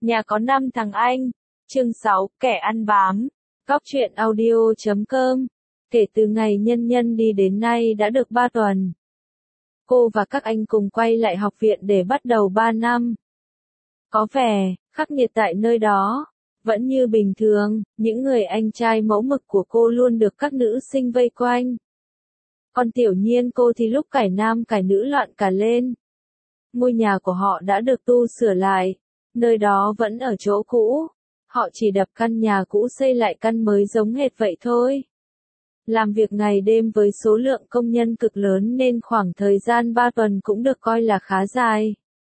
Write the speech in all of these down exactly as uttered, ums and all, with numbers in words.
Nhà có năm thằng anh. Chương sáu, kẻ ăn bám. Cóc truyện audio chấm com. Kể từ ngày Nhân Nhân đi đến nay đã được ba tuần. Cô và các anh cùng quay lại học viện để bắt đầu ba năm. Có vẻ khắc nghiệt tại nơi đó. Vẫn như bình thường, những người anh trai mẫu mực của cô luôn được các nữ sinh vây quanh. Còn Tiểu Nhiên cô thì lúc cải nam cải nữ loạn cả lên. Ngôi nhà của họ đã được tu sửa lại. Nơi đó vẫn ở chỗ cũ. Họ chỉ đập căn nhà cũ xây lại căn mới giống hệt vậy thôi. Làm việc ngày đêm với số lượng công nhân cực lớn nên khoảng thời gian ba tuần cũng được coi là khá dài.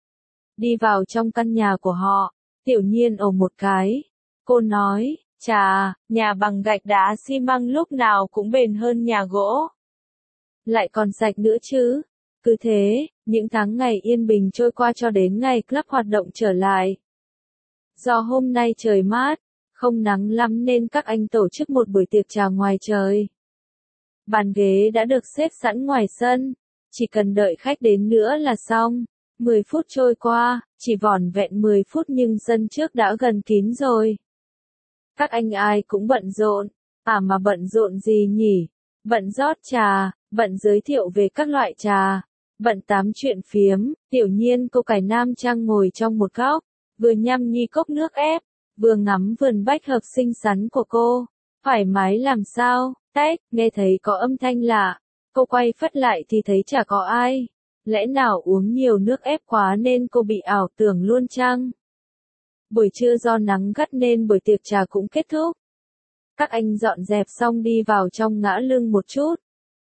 Đi vào trong căn nhà của họ, Tiểu Nhiên ồ một cái. Cô nói, chà, nhà bằng gạch đá xi măng lúc nào cũng bền hơn nhà gỗ. Lại còn sạch nữa chứ. Cứ thế, những tháng ngày yên bình trôi qua cho đến ngày club hoạt động trở lại. Do hôm nay trời mát, không nắng lắm nên các anh tổ chức một buổi tiệc trà ngoài trời. Bàn ghế đã được xếp sẵn ngoài sân, chỉ cần đợi khách đến nữa là xong. mười phút trôi qua, chỉ vỏn vẹn mười phút nhưng sân trước đã gần kín rồi. Các anh ai cũng bận rộn, à mà bận rộn gì nhỉ? Bận rót trà, bận giới thiệu về các loại trà, bận tám chuyện phiếm. Tiểu Nhiên cô cải nam trang ngồi trong một góc, vừa nhâm nhi cốc nước ép, vừa ngắm vườn bách hợp xinh xắn của cô. Thoải mái làm sao? Tách, nghe thấy có âm thanh lạ. Cô quay phất lại thì thấy chả có ai. Lẽ nào uống nhiều nước ép quá nên cô bị ảo tưởng luôn chăng? Buổi trưa do nắng gắt nên buổi tiệc trà cũng kết thúc. Các anh dọn dẹp xong đi vào trong ngã lưng một chút.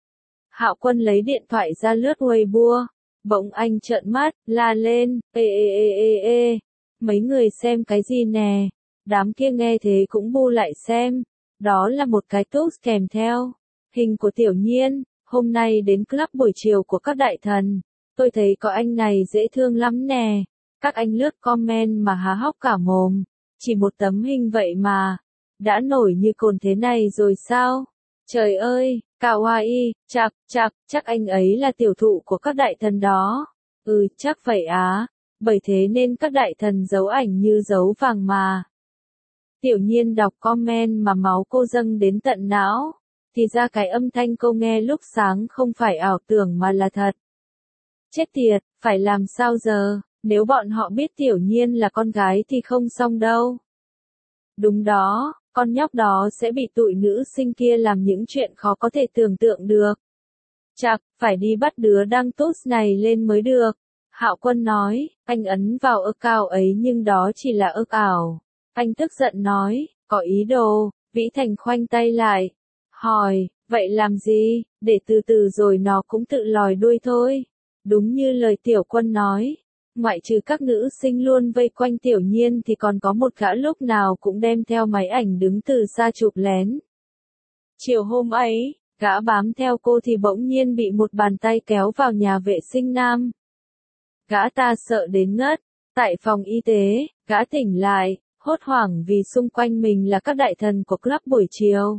Hạo Quân lấy điện thoại ra lướt Weibo. Bỗng anh trợn mắt, la lên, ê ê ê ê ê. Mấy người xem cái gì nè? Đám kia nghe thế cũng bu lại xem. Đó là một cái post kèm theo hình của Tiểu Nhiên. Hôm nay đến club buổi chiều của các đại thần. Tôi thấy có anh này dễ thương lắm nè. Các anh lướt comment mà há hốc cả mồm. Chỉ một tấm hình vậy mà. Đã nổi như cồn thế này rồi sao? Trời ơi, kawaii, chắc, chắc, chắc anh ấy là tiểu thụ của các đại thần đó. Ừ, chắc vậy á. Bởi thế nên các đại thần giấu ảnh như giấu vàng mà. Tiểu Nhiên đọc comment mà máu cô dâng đến tận não. Thì ra cái âm thanh cô nghe lúc sáng không phải ảo tưởng mà là thật. Chết tiệt, phải làm sao giờ? Nếu bọn họ biết Tiểu Nhiên là con gái thì không xong đâu. Đúng đó, con nhóc đó sẽ bị tụi nữ sinh kia làm những chuyện khó có thể tưởng tượng được. Chắc, phải đi bắt đứa đăng post này lên mới được. Hạo Quân nói, anh ấn vào ơ cao ấy nhưng đó chỉ là ơ ảo. Anh tức giận nói, có ý đồ. Vĩ Thành khoanh tay lại. Hỏi, vậy làm gì? Để từ từ rồi nó cũng tự lòi đuôi thôi. Đúng như lời Tiểu Quân nói. Ngoại trừ các nữ sinh luôn vây quanh Tiểu Nhiên thì còn có một gã lúc nào cũng đem theo máy ảnh đứng từ xa chụp lén. Chiều hôm ấy, gã bám theo cô thì bỗng nhiên bị một bàn tay kéo vào nhà vệ sinh nam. Gã ta sợ đến ngất. Tại phòng y tế, gã tỉnh lại, hốt hoảng vì xung quanh mình là các đại thần của club buổi chiều.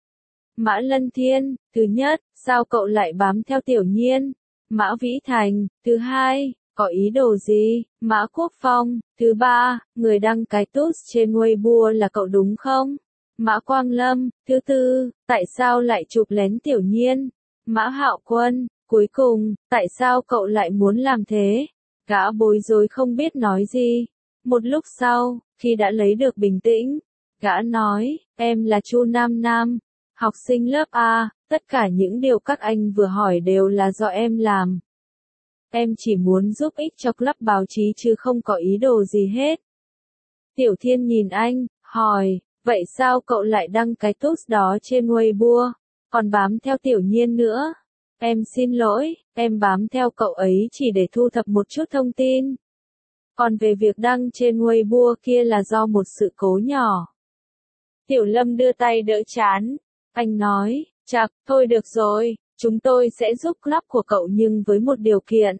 Mã Lân Thiên, thứ nhất, sao cậu lại bám theo Tiểu Nhiên? Mã Vĩ Thành, thứ hai, có ý đồ gì? Mã Quốc Phong, thứ ba, người đăng cái post trên Weibo là cậu đúng không? Mã Quang Lâm, thứ tư, tại sao lại chụp lén Tiểu Nhiên? Mã Hạo Quân, cuối cùng, tại sao cậu lại muốn làm thế? Gã bối rối không biết nói gì. Một lúc sau, khi đã lấy được bình tĩnh, gã nói, em là Chu Nam Nam, học sinh lớp A, tất cả những điều các anh vừa hỏi đều là do em làm. Em chỉ muốn giúp ích cho club báo chí chứ không có ý đồ gì hết. Tiểu Thiên nhìn anh, hỏi, vậy sao cậu lại đăng cái post đó trên Weibo, còn bám theo Tiểu Nhiên nữa? Em xin lỗi, em bám theo cậu ấy chỉ để thu thập một chút thông tin. Còn về việc đăng trên Weibo kia là do một sự cố nhỏ. Tiểu Lâm đưa tay đỡ trán. Anh nói, chắc, thôi được rồi, chúng tôi sẽ giúp club của cậu nhưng với một điều kiện.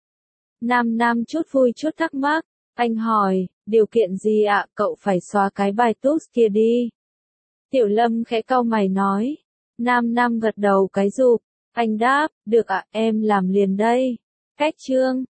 Nam Nam chút vui chút thắc mắc. Anh hỏi, điều kiện gì ạ? Cậu phải xóa cái bài post kia đi. Tiểu Lâm khẽ cau mày nói. Nam Nam gật đầu cái rụp. Anh đáp, được ạ, em làm liền đây. Cách chương.